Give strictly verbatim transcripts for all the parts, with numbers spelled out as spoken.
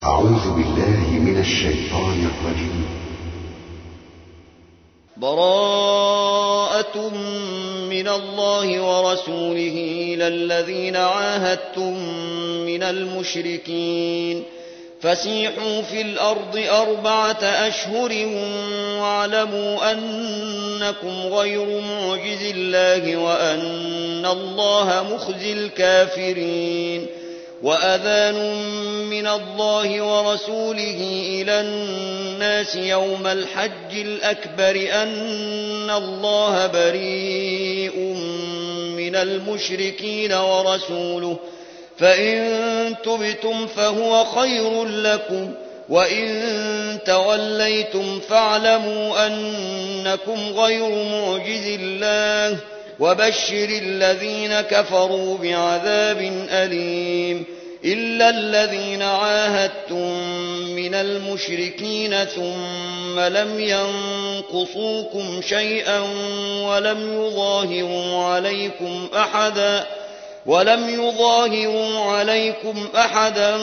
أعوذ بالله من الشيطان الرجيم. براءة من الله ورسوله إلى الذين عاهدتم من المشركين فسيحوا في الأرض أربعة أشهر واعلموا أنكم غير معجز الله وأن الله مخزي الكافرين. وأذان من الله ورسوله إلى الناس يوم الحج الأكبر أن الله بريء من المشركين ورسوله فإن تبتم فهو خير لكم وإن توليتم فاعلموا أنكم غير معجز الله وبشر الذين كفروا بعذاب أليم. إلا الذين عاهدتم من المشركين ثم لم ينقصوكم شيئا ولم يظاهروا عليكم أحدا ولم يظاهروا عليكم أحدا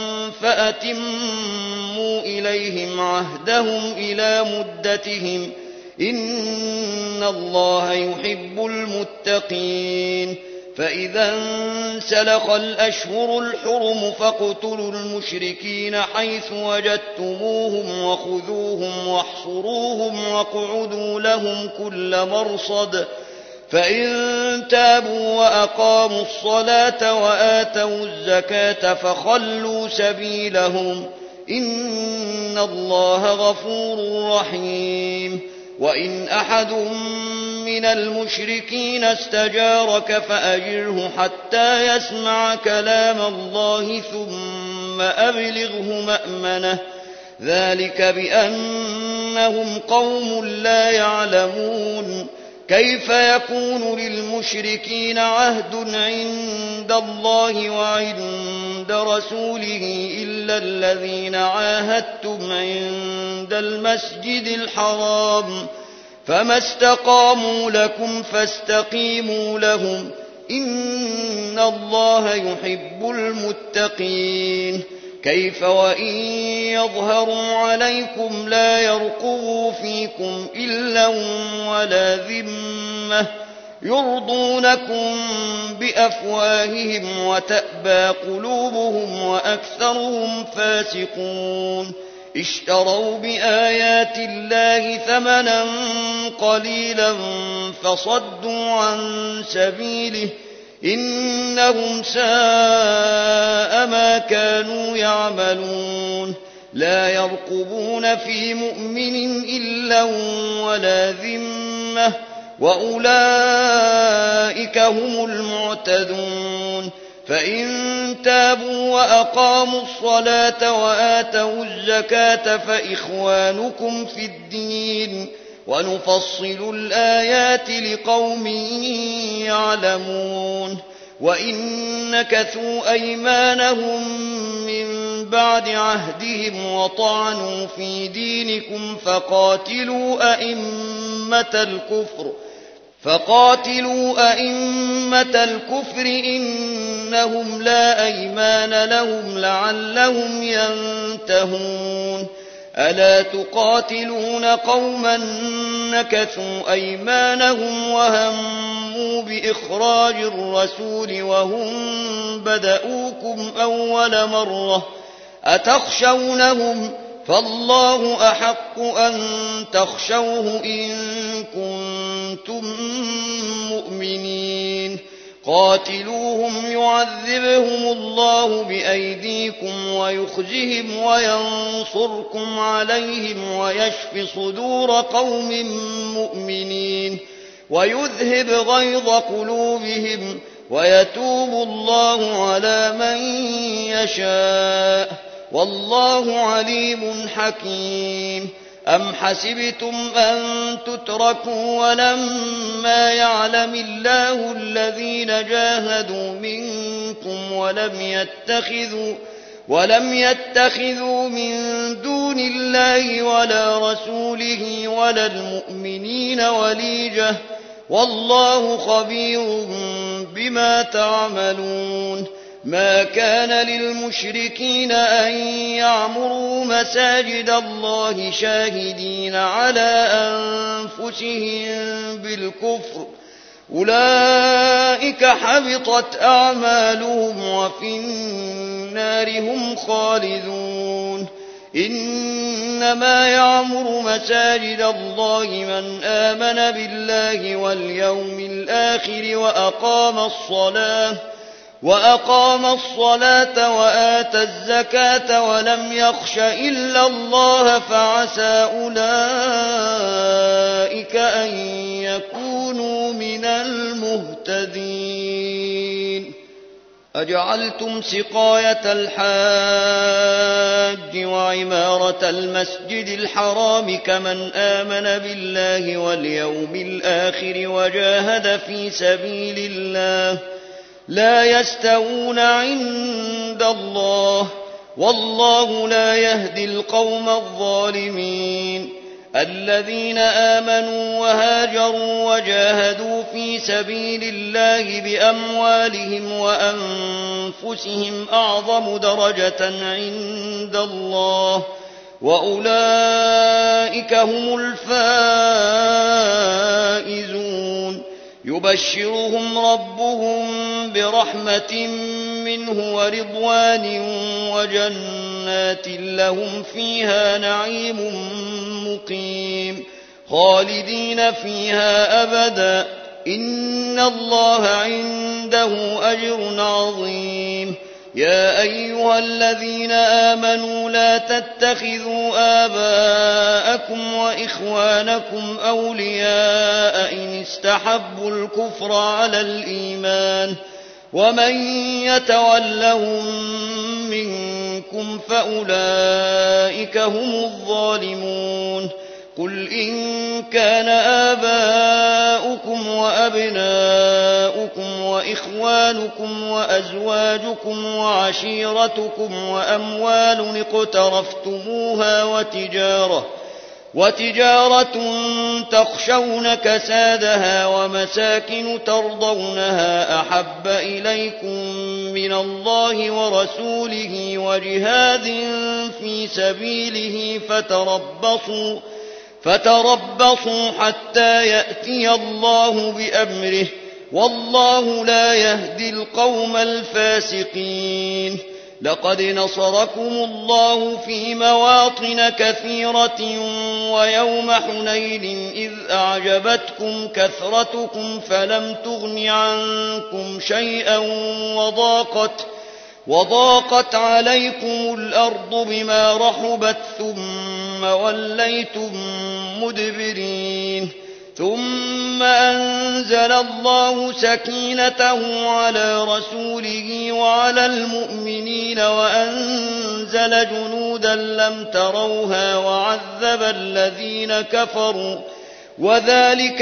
فأتموا إليهم عهدهم إلى مدتهم إن الله يحب المتقين. فإذا انسلخ الأشهر الحرم فاقتلوا المشركين حيث وجدتموهم وخذوهم واحصروهم واقعدوا لهم كل مرصد فإن تابوا وأقاموا الصلاة وآتوا الزكاة فخلوا سبيلهم إن الله غفور رحيم. وإن أحد من المشركين استجارك فأجره حتى يسمع كلام الله ثم أبلغه مأمنه ذلك بأنهم قوم لا يعلمون. كيف يكون للمشركين عهد عند الله وعند رسوله إلا الذين عاهدتم عند المسجد الحرام فما استقاموا لكم فاستقيموا لهم إن الله يحب المتقين. كيف وإن يظهروا عليكم لا يرقبوا فيكم إلا ولا ذمة يرضونكم بأفواههم وتأبى قلوبهم وأكثرهم فاسقون. اشتروا بآيات الله ثمنا قليلا فصدوا عن سبيله إنهم ساء ما كانوا يعملون. لا يرقبون في مؤمن إلا ولا ذمة وأولئك هم المعتدون. فإن تابوا وأقاموا الصلاة وآتوا الزكاة فإخوانكم في الدين ونفصل الآيات لقوم يعلمون. وإن نكثوا أيمانهم من بعد عهدهم وطعنوا في دينكم فقاتلوا أئمة الكفر فقاتلوا أئمة الكفر إنهم لا أيمان لهم لعلهم ينتهون. ألا تقاتلون قوما نكثوا أيمانهم وهموا بإخراج الرسول وهم بدؤوكم أول مرة أتخشونهم فالله أحق أن تخشوه إن كنتم مؤمنين. قاتلوهم يعذبهم الله بأيديكم ويخزهم وينصركم عليهم ويشف صدور قوم مؤمنين ويذهب غيظ قلوبهم ويتوب الله على من يشاء والله عليم حكيم. أم حسبتم أن تتركوا ولما يعلم الله الذين جاهدوا منكم ولم يتخذوا ولم يتخذوا من دون الله ولا رسوله ولا المؤمنين وليجة والله خبير بما تعملون. ما كان للمشركين أن يعمروا مساجد الله شاهدين على أنفسهم بالكفر أولئك حبطت أعمالهم وفي النار هم خالدون إنما يعمر مساجد الله من آمن بالله واليوم الآخر وأقام الصلاة وأقام الصلاة وآتى الزكاة ولم يخش إلا الله فعسى أولئك أن يكونوا من المهتدين أجعلتم سقاية الحاج وعمارة المسجد الحرام كمن آمن بالله واليوم الآخر وجاهد في سبيل الله لا يستوون عند الله والله لا يهدي القوم الظالمين الذين آمنوا وهاجروا وجاهدوا في سبيل الله بأموالهم وأنفسهم أعظم درجة عند الله وأولئك هم الفائزون يبشرهم ربهم برحمة منه ورضوان وجنات لهم فيها نعيم مقيم خالدين فيها أبدا إن الله عنده أجر عظيم يا أيها الذين آمنوا لا تتخذوا آباءكم وإخوانكم أولياء إن استحبوا الكفر على الإيمان ومن يتولهم منكم فأولئك هم الظالمون قل إن كان آباؤكم وأبناؤكم وإخوانكم وأزواجكم وعشيرتكم وأموال اقترفتموها وتجارة وتجارة تخشون كسادها ومساكن ترضونها أحب إليكم من الله ورسوله وجهاد في سبيله فتربصوا فتربصوا حتى يأتي الله بأمره والله لا يهدي القوم الفاسقين لقد نصركم الله في مواطن كثيرة ويوم حنين إذ أعجبتكم كثرتكم فلم تغن عنكم شيئا وضاقت وضاقت عليكم الأرض بما رحبت ثم وليتم مدبرين ثم أنزل الله سكينته على رسوله وعلى المؤمنين وأنزل جنودا لم تروها وعذب الذين كفروا وذلك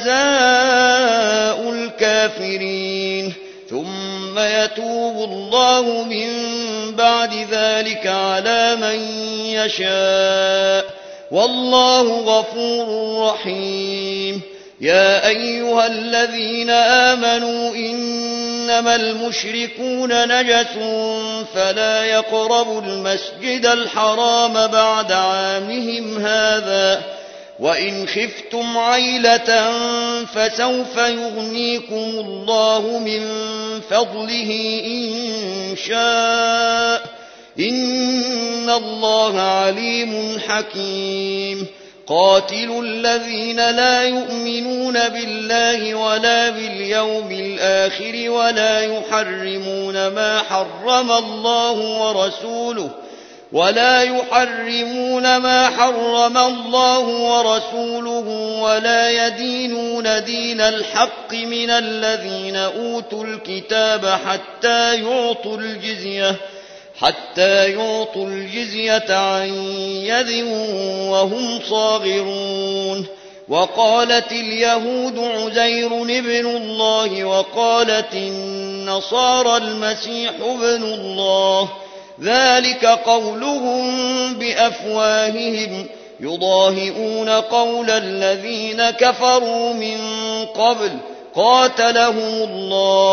جزاء الكافرين ثم يتوب الله من بعد ذلك على من يشاء والله غفور رحيم يا أيها الذين آمنوا إنما المشركون نجس فلا يقربوا المسجد الحرام بعد عامهم هذا وإن خفتم عيلة فسوف يغنيكم الله من فضله إن شاء إن الله عليم حكيم قاتلوا الذين لا يؤمنون بالله ولا باليوم الآخر ولا يحرمون ما حرم الله ورسوله ولا يحرمون ما حرم الله ورسوله ولا يدينون دين الحق من الذين أوتوا الكتاب حتى يعطوا الجزية حتى يعطوا الجزية عن يد وهم صاغرون وقالت اليهود عزير ابن الله وقالت النصارى المسيح ابن الله ذلك قولهم بأفواههم يضاهئون قول الذين كفروا من قبل قاتلهم الله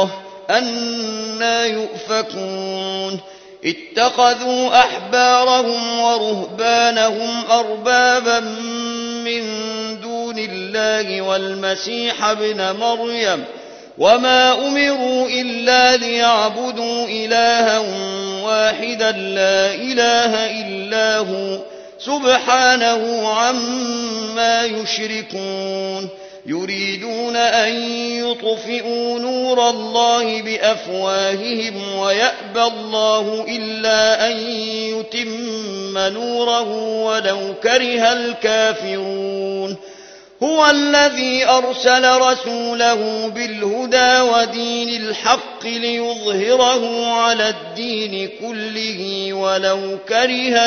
أنى يؤفكون اتخذوا أحبارهم ورهبانهم أربابا من دون الله والمسيح ابن مريم وما أمروا إلا ليعبدوا إلها واحدا لا إله إلا هو سبحانه عما يشركون يريدون أن يطفئوا نور الله بأفواههم ويأبى الله إلا أن يتم نوره ولو كره الكافرون هو الذي أرسل رسوله بالهدى ودين الحق ليظهره على الدين كله ولو كره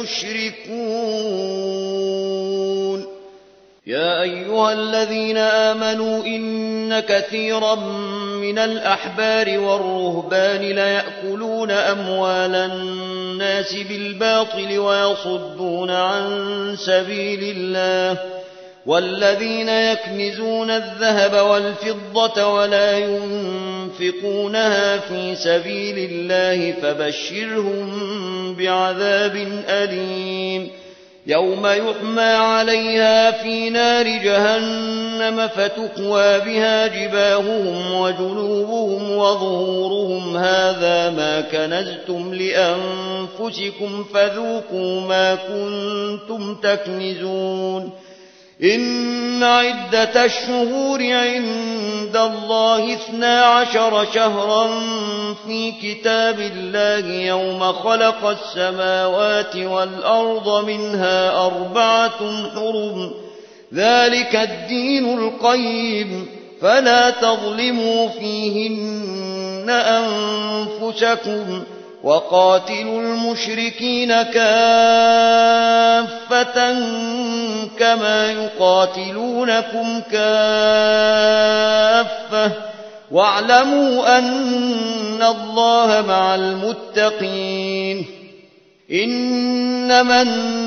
المشركون يا أيها الذين آمنوا إن كثيرا من الأحبار والرهبان ليأكلون أموال الناس بالباطل ويصدون عن سبيل الله والذين يكنزون الذهب والفضة ولا ينفقونها في سبيل الله فبشرهم بعذاب أليم يوم يحمى عليها في نار جهنم فتكوى بها جباههم وجنوبهم وظهورهم هذا ما كنزتم لأنفسكم فذوقوا ما كنتم تكنزون إن عدة الشهور عند الله اثنا عشر شهرا في كتاب الله يوم خلق السماوات والأرض منها أربعة حرم ذلك الدين القيم فلا تظلموا فيهن أنفسكم وقاتلوا المشركين كافة كما يقاتلونكم كافة واعلموا أن الله مع المتقين إنما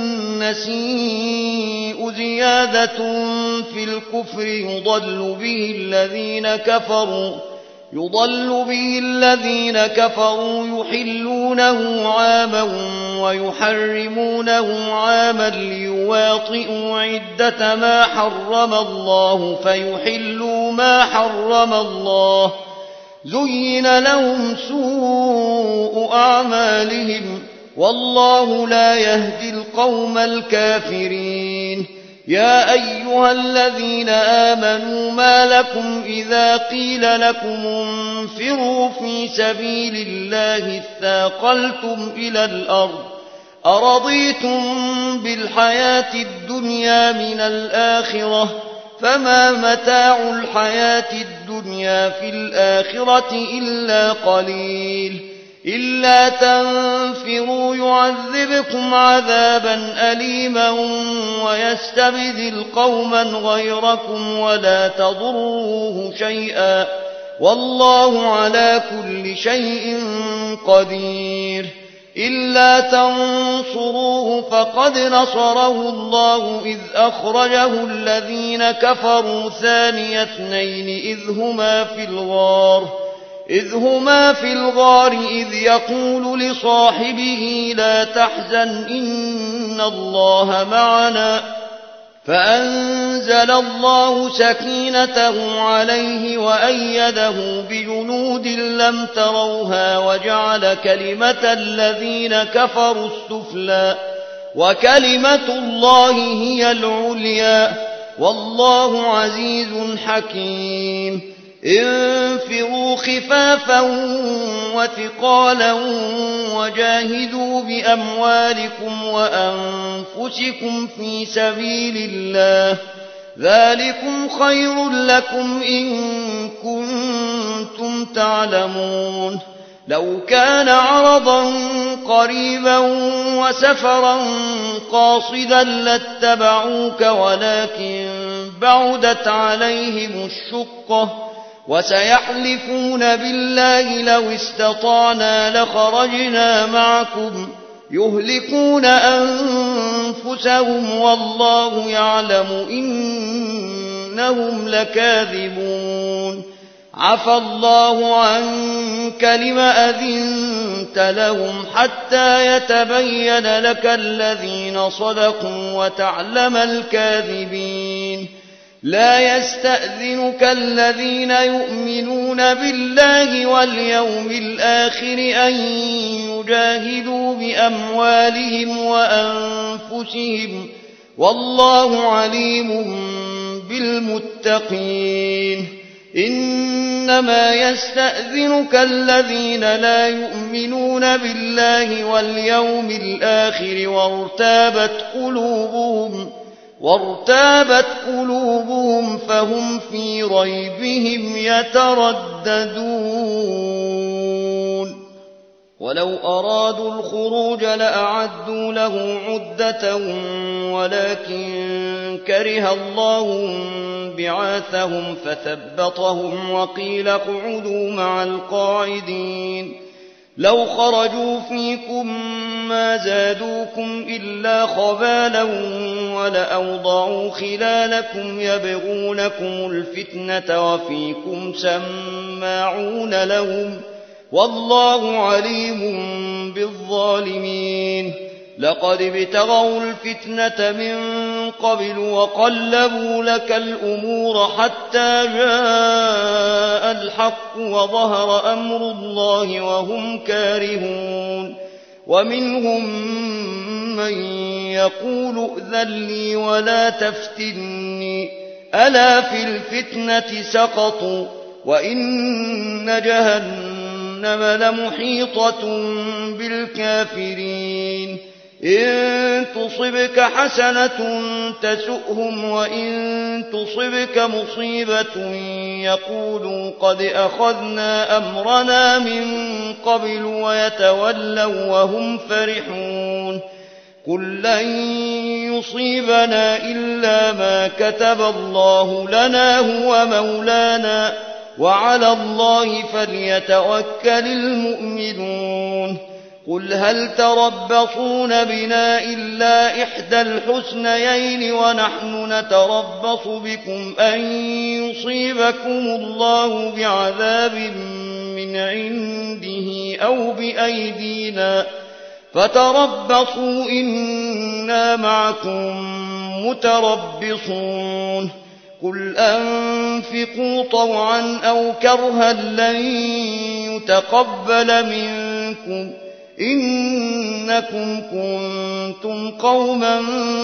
النسيء زيادة في الكفر يضل به الذين كفروا يضل به الذين كفروا يحلونه عاما ويحرمونه عاما ليواطئوا عدة ما حرم الله فيحلوا ما حرم الله زين لهم سوء أعمالهم والله لا يهدي القوم الكافرين يا أيها الذين آمنوا ما لكم إذا قيل لكم انفروا في سبيل الله اثاقلتم إلى الأرض أرضيتم بالحياة الدنيا من الآخرة فما متاع الحياة الدنيا في الآخرة إلا قليل إلا تنفروا يعذبكم عذابا أليما ويستبدل قوما غيركم ولا تضروه شيئا والله على كل شيء قدير إلا تنصروه فقد نصره الله إذ أخرجه الذين كفروا ثاني اثنين إذ هما في الغار إذ هما في الغار إذ يقول لصاحبه لا تحزن إن الله معنا فأنزل الله سكينته عليه وأيده بجنود لم تروها وجعل كلمة الذين كفروا السفلى وكلمة الله هي العليا والله عزيز حكيم انفروا خفافا وثقالا وجاهدوا بأموالكم وأنفسكم في سبيل الله ذلكم خير لكم إن كنتم تعلمون لو كان عرضا قريبا وسفرا قاصدا لاتبعوك ولكن بعدت عليهم الشقة وسيحلفون بالله لو استطعنا لخرجنا معكم يهلكون أنفسهم والله يعلم إنهم لكاذبون عفى الله عنك لم أذنت لهم حتى يتبين لك الذين صدقوا وتعلم الكاذبين لا يستأذنك الذين يؤمنون بالله واليوم الآخر أن يجاهدوا بأموالهم وأنفسهم والله عليم بالمتقين إنما يستأذنك الذين لا يؤمنون بالله واليوم الآخر وارتابت قلوبهم وارتابت قلوبهم فهم في ريبهم يترددون ولو أرادوا الخروج لأعدوا له عدة ولكن كره الله بعاثهم فثبطهم وقيل اقعدوا مع القاعدين لو خرجوا فيكم ما زادوكم إلا خبالا ولأوضعوا خلالكم يبغونكم الفتنة وفيكم سماعون لهم والله عليم بالظالمين لقد ابتغوا الفتنة من قبل وقلبوا لك الأمور حتى جاء الحق وظهر أمر الله وهم كارهون ومنهم من يقول ائذن لي ولا تفتني ألا في الفتنة سقطوا وإن جهنم لمحيطة بالكافرين إن تصبك حسنة تسؤهم وإن تصبك مصيبة يقولوا قد أخذنا أمرنا من قبل ويتولوا وهم فرحون قل لن يصيبنا إلا ما كتب الله لنا هو مولانا وعلى الله فليتوكل المؤمنون قل هل تربصون بنا إلا إحدى الحسنيين ونحن نتربص بكم أن يصيبكم الله بعذاب من عنده أو بأيدينا فتربصوا إنا معكم متربصون قل أنفقوا طوعا أو كرها لن يتقبل منكم إنكم كنتم قوما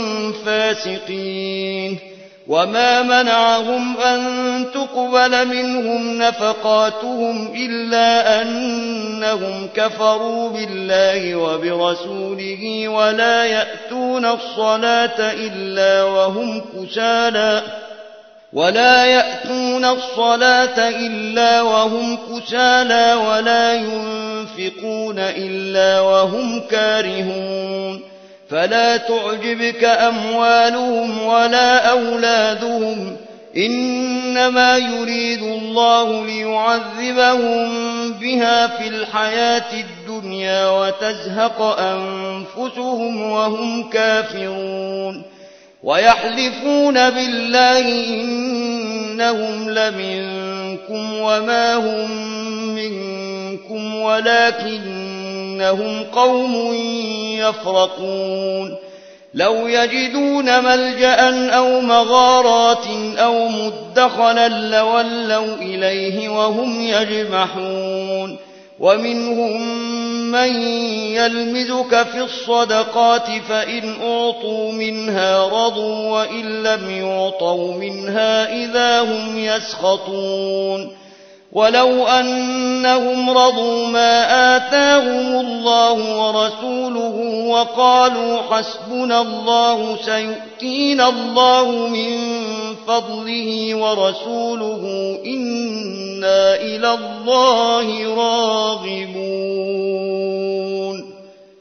فاسقين وما منعهم أن تقبل منهم نفقاتهم إلا أنهم كفروا بالله وبرسوله ولا يأتون الصلاة إلا وهم كسالى ولا يأتون الصلاة إلا وهم كسالى ولا ينفقون إلا وهم كارهون فلا تعجبك أموالهم ولا أولادهم إنما يريد الله ليعذبهم بها في الحياة الدنيا وتزهق أنفسهم وهم كافرون ويحلفون بالله إنهم لمنكم وما هم منكم ولكنهم قوم يفرقون لو يجدون ملجأ أو مغارات أو مدخلا لولوا إليه وهم يجمحون ومنهم من يلمزك في الصدقات فإن أعطوا منها رضوا وإن لم يعطوا منها إذا هم يسخطون ولو أنهم رضوا ما آتاهم الله ورسوله وقالوا حسبنا الله سيؤتينا الله من فضله ورسوله إنا إلى الله راغبون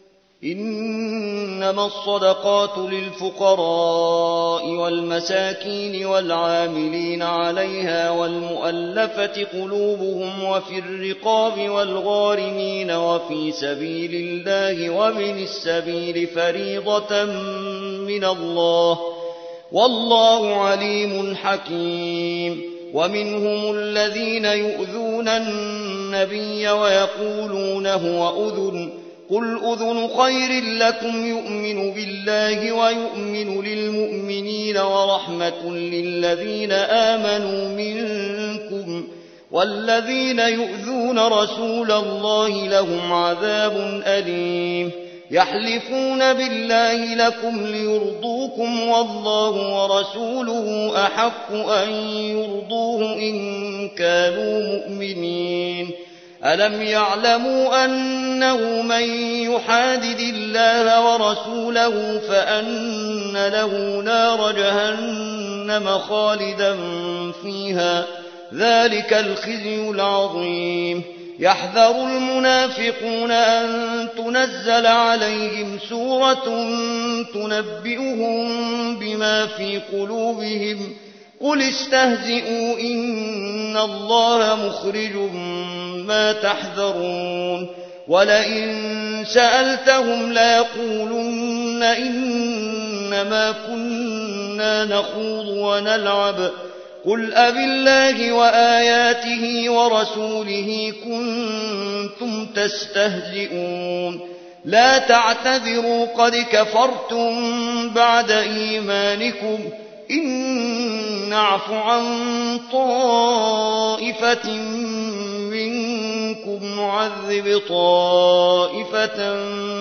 إنما الصدقات للفقراء والمساكين والعاملين عليها والمؤلفة قلوبهم وفي الرقاب والغارمين وفي سبيل الله وابن السبيل فريضة من الله والله عليم حكيم ومنهم الذين يؤذون النبي ويقولون هو أذن قل أذن خير لكم يؤمن بالله ويؤمن للمؤمنين ورحمة للذين آمنوا منكم والذين يؤذون رسول الله لهم عذاب أليم يحلفون بالله لكم ليرضوكم والله ورسوله أحق أن يرضوه إن كانوا مؤمنين ألم يعلموا أنه من يحادد الله ورسوله فأن له نار جهنم خالدا فيها ذلك الخزي العظيم يحذر المنافقون أن تنزل عليهم سورة تنبئهم بما في قلوبهم قل استهزئوا إن الله مخرج ما تحذرون ولئن سألتهم ليقولن إنما كنا نخوض ونلعب قل أبالله وآياته ورسوله كنتم تستهزئون لا تعتذروا قد كفرتم بعد إيمانكم إن نعف عن طائفة منكم نعذب طائفة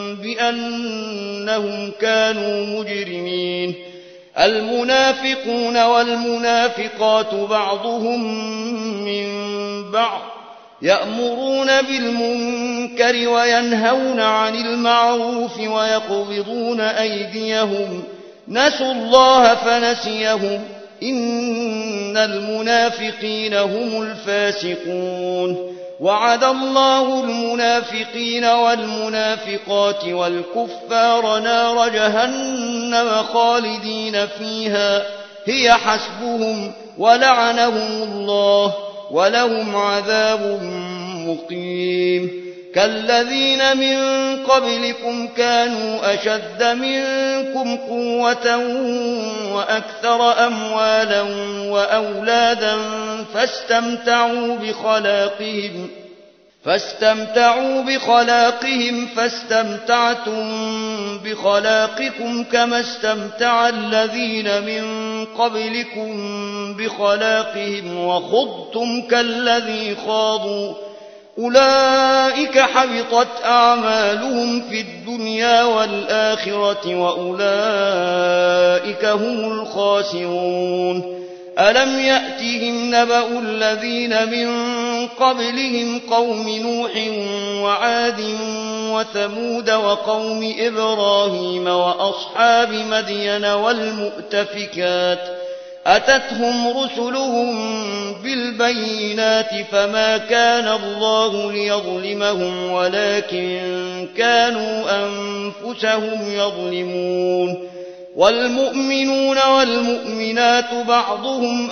بأنهم كانوا مجرمين المنافقون والمنافقات بعضهم من بعض يأمرون بالمنكر وينهون عن المعروف ويقبضون أيديهم نسوا الله فنسيهم إن المنافقين هم الفاسقون وعد الله المنافقين والمنافقات والكفار نار جهنم خالدين فيها هي حسبهم ولعنهم الله ولهم عذاب مقيم كالذين من قبلكم كانوا أشد منكم قوة وأكثر أموالا وأولادا فاستمتعوا بخلاقهم فاستمتعوا بخلاقهم فاستمتعتم بخلاقكم كما استمتع الذين من قبلكم بخلاقهم وخضتم كالذي خاضوا أولئك حبطت أعمالهم في الدنيا والآخرة وأولئك هم الخاسرون ألم يأتهم نبأ الذين من قبلهم قوم نوح وعاد وثمود وقوم إبراهيم وأصحاب مدين والمؤتفكات أتتهم رسلهم بالبينات فما كان الله ليظلمهم ولكن كانوا أنفسهم يظلمون والمؤمنون والمؤمنات بعضهم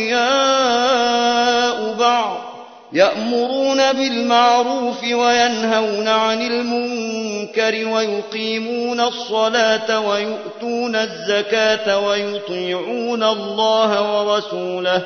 أولياء بعض يأمرون بالمعروف وينهون عن المنكر ويقيمون الصلاة ويؤتون الزكاة ويطيعون الله ورسوله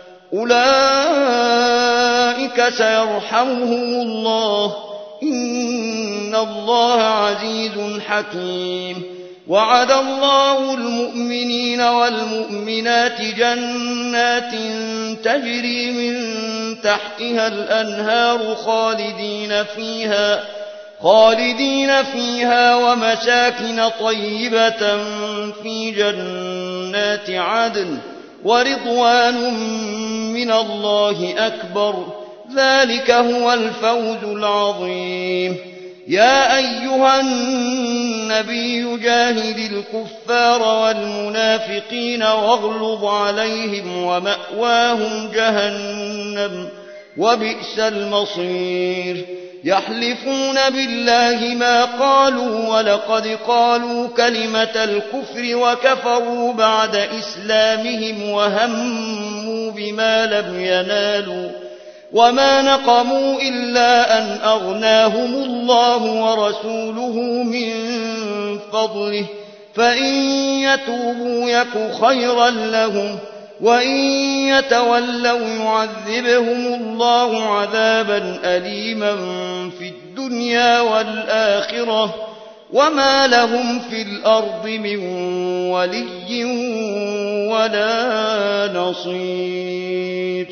أولئك سيرحمهم الله إن الله عزيز حكيم وعد الله المؤمنين والمؤمنات جنات تجري من تحتها الأنهار خالدين فيها خالدين فيها ومساكن طيبة في جنات عدن ورضوان من الله أكبر ذلك هو الفوز العظيم يا أيها النبي جاهد الكفار والمنافقين واغلظ عليهم ومأواهم جهنم وبئس المصير يحلفون بالله ما قالوا ولقد قالوا كلمة الكفر وكفروا بعد إسلامهم وهموا بما لم ينالوا وما نقموا إلا أن أغناهم الله ورسوله من فضله فإن يتوبوا يك خيرا لهم وإن يتولوا يعذبهم الله عذابا أليما في الدنيا والآخرة وما لهم في الأرض من ولي ولا نصير.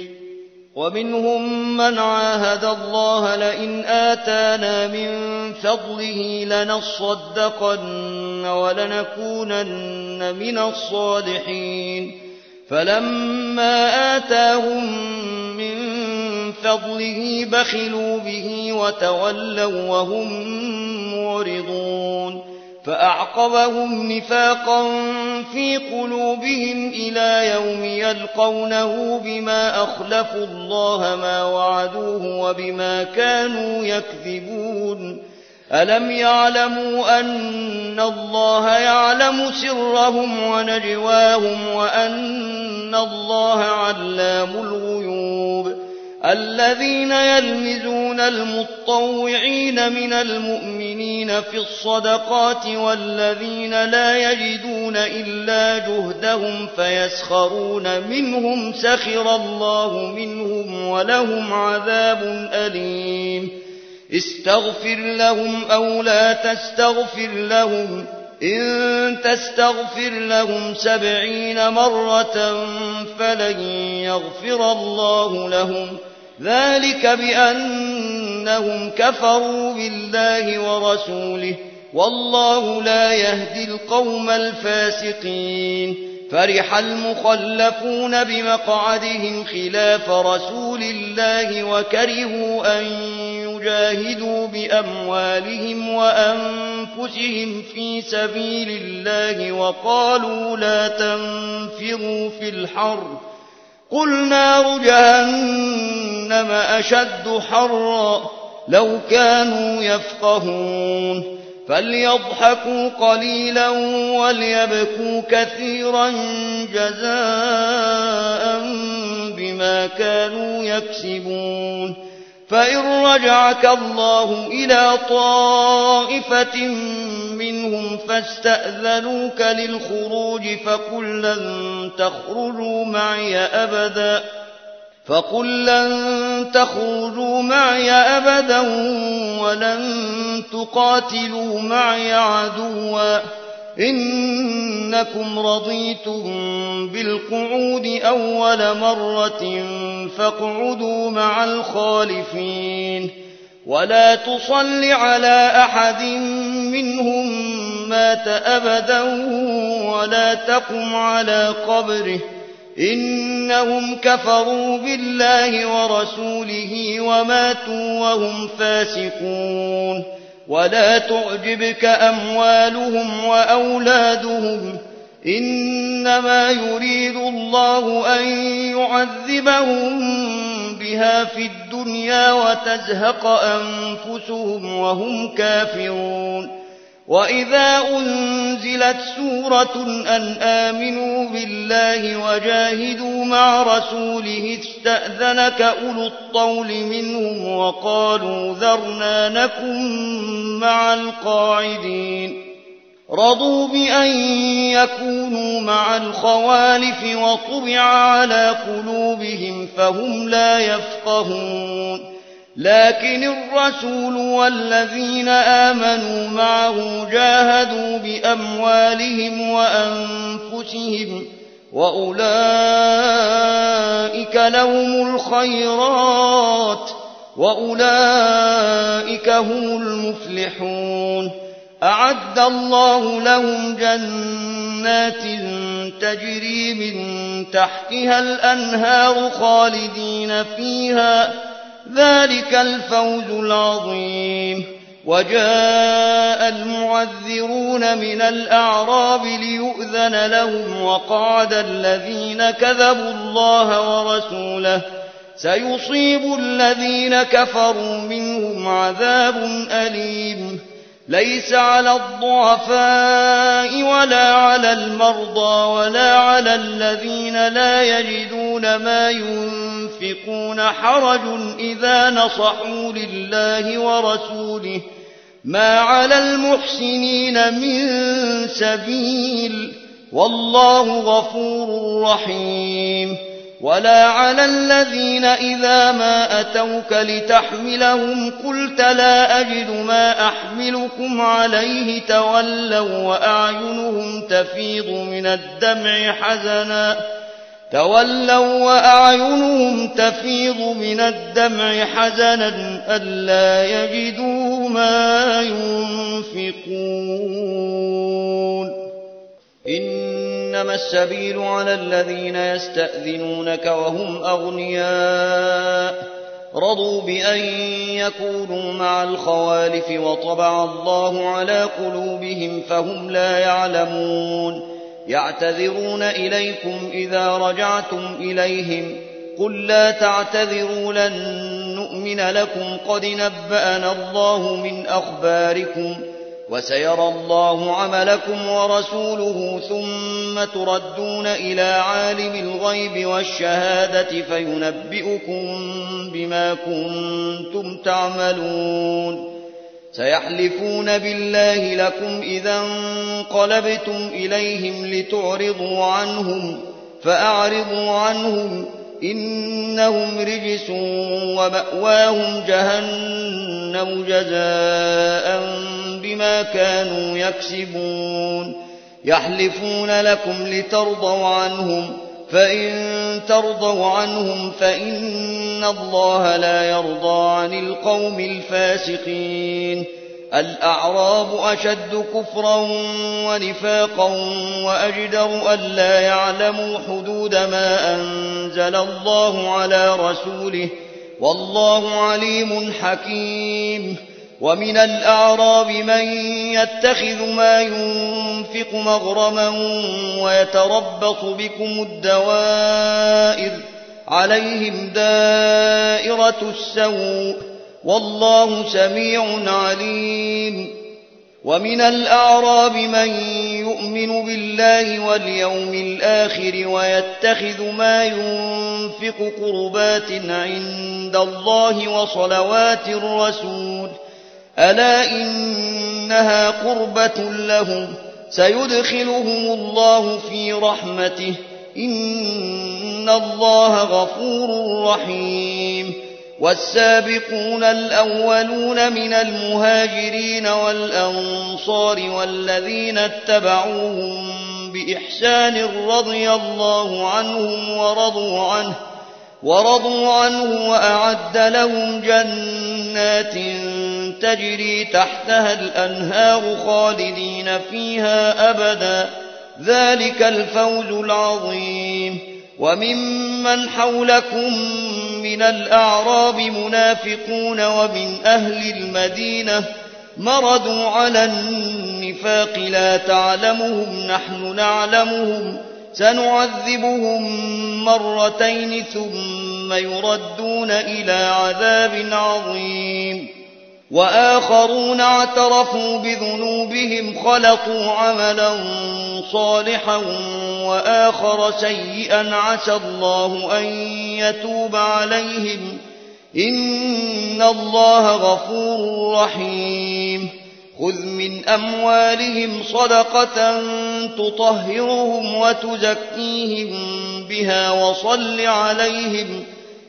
ومنهم من عاهد الله لئن آتانا من فضله لنصدقن ولنكونن من الصالحين فلما آتاهم من فضله بخلوا به وتولوا وهم معرضون فأعقبهم نفاقا في قلوبهم إلى يوم يلقونه بما أخلفوا الله ما وعدوه وبما كانوا يكذبون. ألم يعلموا أن الله يعلم سرهم ونجواهم وأن الله علام الغيوب. الذين يلمزون المطوعين من المؤمنين في الصدقات والذين لا يجدون إلا جهدهم فيسخرون منهم سخر الله منهم ولهم عذاب أليم. استغفر لهم أو لا تستغفر لهم إن تستغفر لهم سبعين مرة فلن يغفر الله لهم ذلك بأنهم كفروا بالله ورسوله والله لا يهدي القوم الفاسقين. فرح المخلفون بمقعدهم خلاف رسول الله وكرهوا أن يجاهدوا بأموالهم وأنفسهم في سبيل الله وقالوا لا تنفروا في الحر قل نار جهنم أشد حرا لو كانوا يفقهون. فليضحكوا قليلا وليبكوا كثيرا جزاء بما كانوا يكسبون. فإن رجعك الله إلى طائفة منهم فاستأذنوك للخروج فقل لن تخرجوا معي أبدا فقل لن تخرجوا معي أبدا ولن تقاتلوا معي عدوا إنكم رضيتم بالقعود أول مرة فاقعدوا مع الخالفين. ولا تصل على أحد منهم مات أبدا ولا تقم على قبره إنهم كفروا بالله ورسوله وماتوا وهم فاسقون. ولا تعجبك أموالهم وأولادهم إنما يريد الله أن يعذبهم بها في الدنيا وتزهق أنفسهم وهم كافرون. وإذا أنزلت سورة أن آمنوا بالله وجاهدوا مع رسوله استأذنك أولو الطول منهم وقالوا ذرنا نكن مع القاعدين. رضوا بأن يكونوا مع الخوالف وطبع على قلوبهم فهم لا يفقهون. لكن الرسول والذين آمنوا معه جاهدوا بأموالهم وأنفسهم وأولئك لهم الخيرات وأولئك هم المفلحون. أعد الله لهم جنات تجري من تحتها الأنهار خالدين فيها ذلك الفوز العظيم. وجاء المعذرون من الأعراب ليؤذن لهم وقعد الذين كذبوا الله ورسوله سيصيب الذين كفروا منهم عذاب أليم. ليس على الضعفاء ولا على المرضى ولا على الذين لا يجدون ما ينفقون حرج إذا نصحوا لله ورسوله ما على المحسنين من سبيل والله غفور رحيم. ولا على الذين إذا ما أتوك لتحملهم قلت لا أجد ما أحملكم عليه تولوا وأعينهم تفيض من الدمع حزنا تولوا وأعينهم تفيض من الدمع حزنا ألا يجدوا ما ينفقون. إنما السبيل على الذين يستأذنونك وهم أغنياء رضوا بأن يكونوا مع الخوالف وطبع الله على قلوبهم فهم لا يعلمون. يعتذرون إليكم إذا رجعتم إليهم قل لا تعتذروا لن نؤمن لكم قد نبأنا الله من أخباركم وسيرى الله عملكم ورسوله ثم تردون إلى عالم الغيب والشهادة فينبئكم بما كنتم تعملون. سيحلفون بالله لكم إذا انقلبتم إليهم لتعرضوا عنهم فأعرضوا عنهم إنهم رجس ومأواهم جهنم جزاء بما كانوا يكسبون. يحلفون لكم لترضوا عنهم فإن ترضوا عنهم فإن الله لا يرضى عن القوم الفاسقين. الأعراب أشد كفرا ونفاقا وأجدر ألا يعلموا حدود ما أنزل الله على رسوله والله عليم حكيم. ومن الأعراب من يتخذ ما ينفق مغرما ويتربص بكم الدوائر عليهم دائرة السوء والله سميع عليم. ومن الأعراب من يؤمن بالله واليوم الآخر ويتخذ ما ينفق قربات عند الله وصلوات الرسول ألا إنها قربة لهم سيدخلهم الله في رحمته إن الله غفور رحيم. والسابقون الأولون من المهاجرين والأنصار والذين اتبعوهم بإحسان رضي الله عنهم ورضوا عنه ورضوا عنه وأعد لهم جنات تجري تحتها الأنهار خالدين فيها أبدا ذلك الفوز العظيم. وممن حولكم من الأعراب منافقون ومن أهل المدينة مردوا على النفاق لا تعلمهم نحن نعلمهم سنعذبهم مرتين ثم يردون إلى عذاب عظيم. وآخرون اعترفوا بذنوبهم خلطوا عملا صالحا وآخر سيئا عسى الله أن يتوب عليهم إن الله غفور رحيم. خذ من أموالهم صدقة تطهرهم وتزكيهم بها وصل عليهم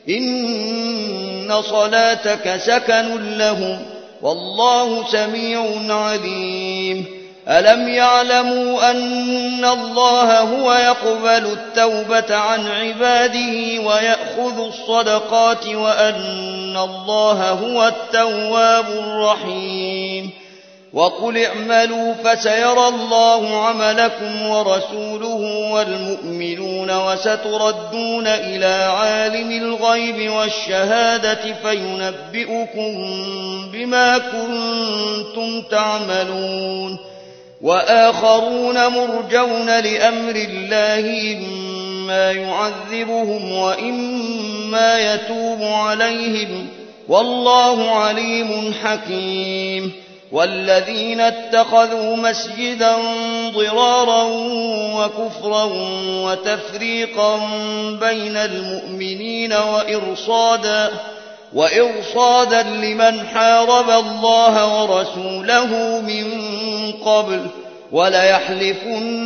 إن صلاتك سكن لهم والله سميع عليم. ألم يعلموا أن الله هو يقبل التوبة عن عباده ويأخذ الصدقات وأن الله هو التواب الرحيم. وقل اعملوا فسيرى الله عملكم ورسوله والمؤمنون وستردون إلى عالم الغيب والشهادة فينبئكم بما كنتم تعملون. وآخرون مرجون لأمر الله إما يعذبهم وإما يتوب عليهم والله عليم حكيم. والذين اتخذوا مسجدا ضرارا وكفرا وتفريقا بين المؤمنين وإرصادا, وإرصادا لمن حارب الله ورسوله من قبل وليحلفن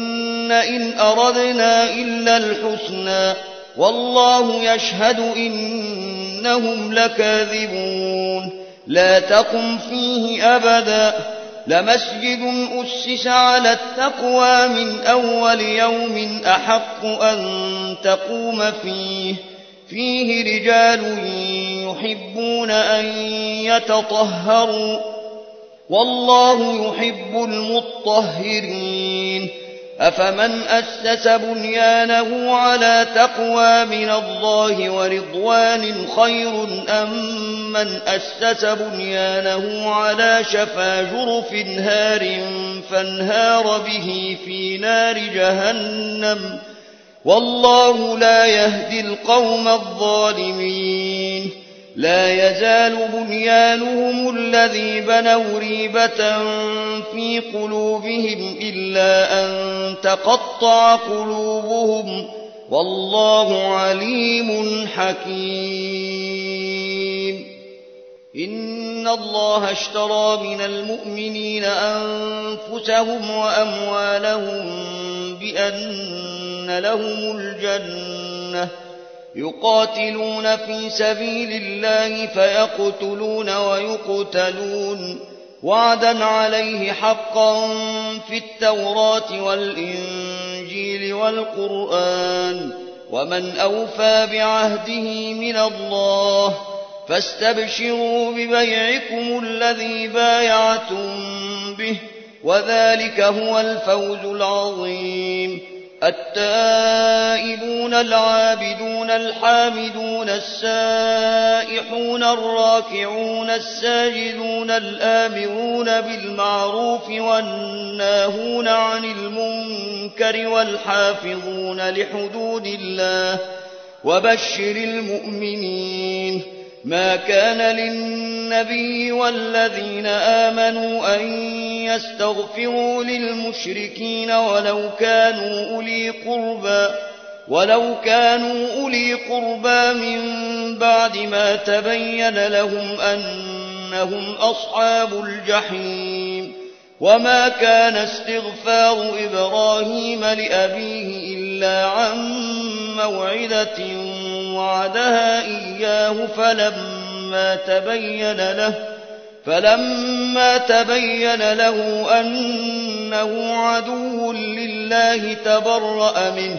إن أردنا إلا الحسنى والله يشهد إنهم لكاذبون لا تقم فيه أبدا لمسجد أسس على التقوى من أول يوم أحق أن تقوم فيه فيه رجال يحبون أن يتطهروا والله يحب المطهرين أفمن أسس بنيانه على تقوى من الله ورضوان خير أم من أسس بنيانه على شفا جرف هار فانهار به في نار جهنم والله لا يهدي القوم الظالمين لا يزال بنيانهم الذي بنوا ريبة في قلوبهم إلا أن تقطع قلوبهم والله عليم حكيم إن الله اشترى من المؤمنين أنفسهم وأموالهم بأن لهم الجنة يقاتلون في سبيل الله فيقتلون ويقتلون وعدا عليه حقا في التوراة والإنجيل والقرآن ومن أوفى بعهده من الله فاستبشروا ببيعكم الذي بايعتم به وذلك هو الفوز العظيم التائبون العابدون الحامدون السائحون الراكعون الساجدون الآمرون بالمعروف والناهون عن المنكر والحافظون لحدود الله وبشر المؤمنين ما كان للنبي والذين آمنوا أن يستغفروا للمشركين ولو كانوا أولي قربى ولو كانوا أولي قربى من بعد ما تبين لهم أنهم أصحاب الجحيم وما كان استغفار إبراهيم لأبيه إلا عن موعدة وعدها إياه فلما تبين له فلما تبين له أنه عدو لله تبرأ منه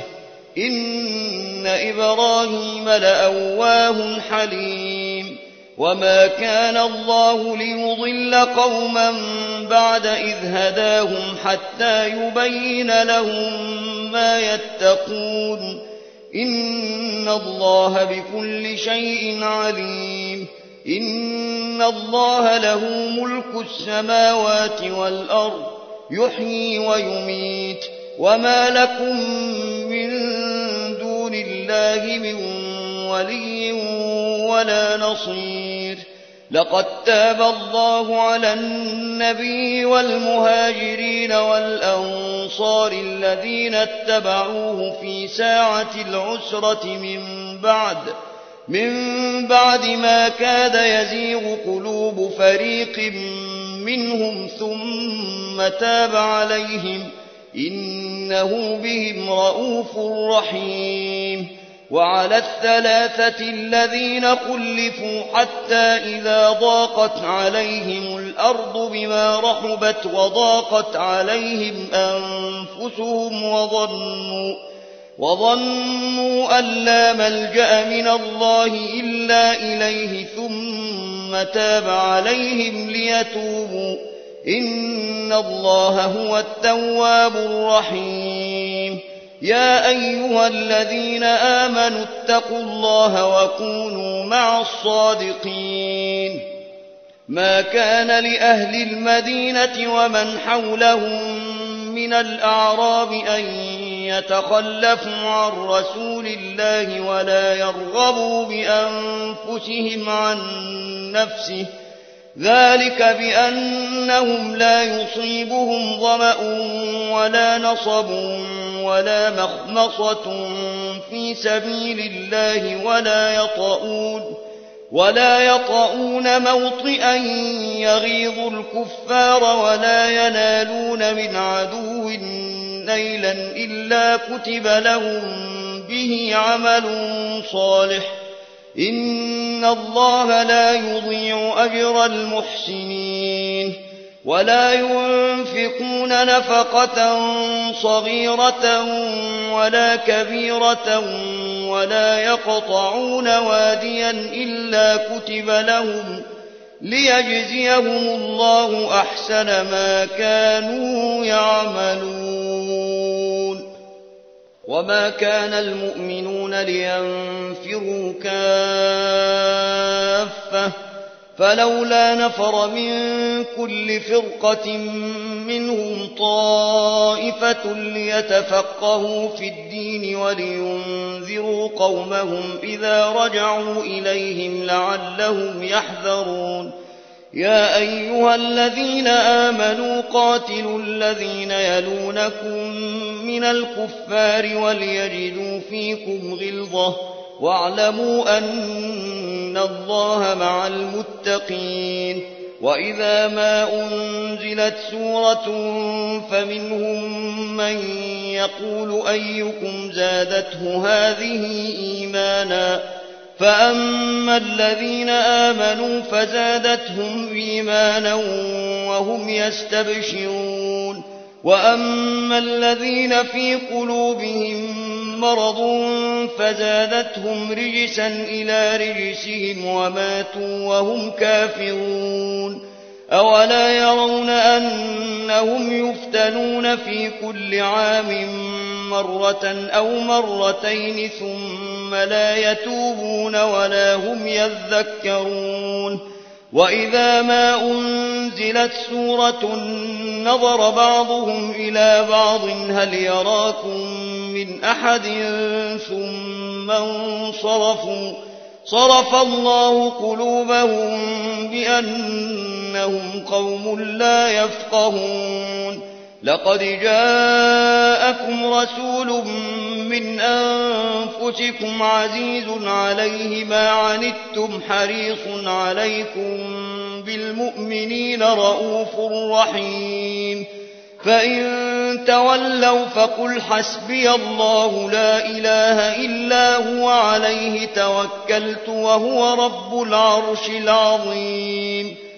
إن إبراهيم لأواه حليم وما كان الله ليضل قوما بعد إذ هداهم حتى يبين لهم ما يتقون إن الله بكل شيء عليم إن الله له ملك السماوات والأرض يحيي ويميت وما لكم من دون الله من ولي ولا نصير لقد تاب الله على النبي والمهاجرين والأنصار الذين اتبعوه في ساعة العسرة من بعد من بعد ما كاد يزيغ قلوب فريق منهم ثم تاب عليهم إنه بهم رءوف رحيم وعلى الثلاثة الذين خلفوا حتى إذا ضاقت عليهم الأرض بما رحبت وضاقت عليهم أنفسهم وظنوا وظنوا أن لا ملجأ من الله إلا إليه ثم تاب عليهم ليتوبوا إن الله هو التواب الرحيم يا أيها الذين آمنوا اتقوا الله وكونوا مع الصادقين ما كان لأهل المدينة ومن حولهم من الأعراب أن يتخلفوا عن رسول الله ولا يرغبوا بأنفسهم عن نفسه ذلك بأنهم لا يصيبهم ظمأ ولا نصب ولا مخمصة في سبيل الله ولا يطؤون ولا يطؤون موطئا يغيظ الكفار ولا ينالون من عدو نيلا إلا كتب لهم به عمل صالح إن الله لا يضيع أجر المحسنين ولا ينفقون نفقة صغيرة ولا كبيرة ولا يقطعون واديا إلا كتب لهم ليجزيهم الله أحسن ما كانوا يعملون وما كان المؤمنون لينفروا كافة فلولا نفر من كل فرقة منهم طائفة ليتفقهوا في الدين ولينذروا قومهم إذا رجعوا إليهم لعلهم يحذرون يا أيها الذين آمنوا قاتلوا الذين يلونكم من الكفار وليجدوا فيكم غلظة واعلموا أن الله مع المتقين وإذا ما أنزلت سورة فمنهم من يقول أيكم زادته هذه إيمانا فأما الذين آمنوا فزادتهم إيمانا وهم يستبشرون وأما الذين في قلوبهم مرض فزادتهم رجسا إلى رجسهم وماتوا وهم كافرون أولا يرون أنهم يفتنون في كل عام مرة أو مرتين ثم لا يتوبون ولا هم يذكرون وإذا ما أنزلت سورة نظر بعضهم إلى بعض هل يراكم من أحد ثم انصرفوا صرف الله قلوبهم بأنهم قوم لا يفقهون لقد جاءكم رسول من أنفسكم عزيز عليه ما عنتم حريص عليكم بالمؤمنين رؤوف رحيم فإن تولوا فقل حسبي الله لا إله إلا هو عليه توكلت وهو رب العرش العظيم